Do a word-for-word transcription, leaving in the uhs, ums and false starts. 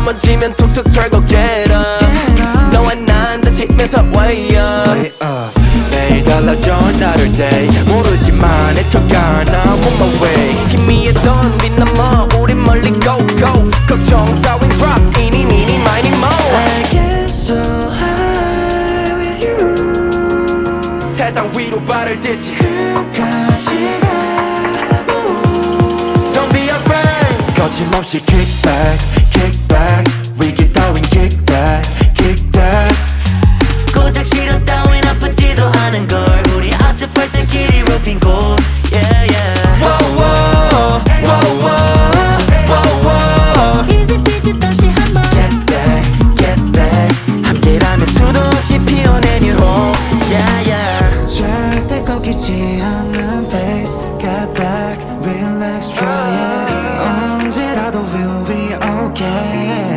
넘어지면 툭툭 털고 get up 너와 난 다치면서 way up, way up. 매일 달라져 나를 day 모르지만 애초가 나 on my way 희미했던 빛 넘어 우린 멀리 go go 걱정 따윈 drop 이니 니니 마이니 모 I get so high with you 세상 위로 발을 딛지 끝까지 가 Don't be afraid 거침없이 kick back kick back 위기 따윈 kick that kick that 고작 시련 따윈 아프지도 않은 걸 우리 아스팔트 길이로 빈 곳 yeah yeah Whoa whoa whoa whoa whoa whoa easy peasy 다시 한번 get back get back 함께라면 수도 없이 피어낸 유혹 yeah yeah 절대 꺾이지 않는 pace get back relax try it 언제라도 we'll be okay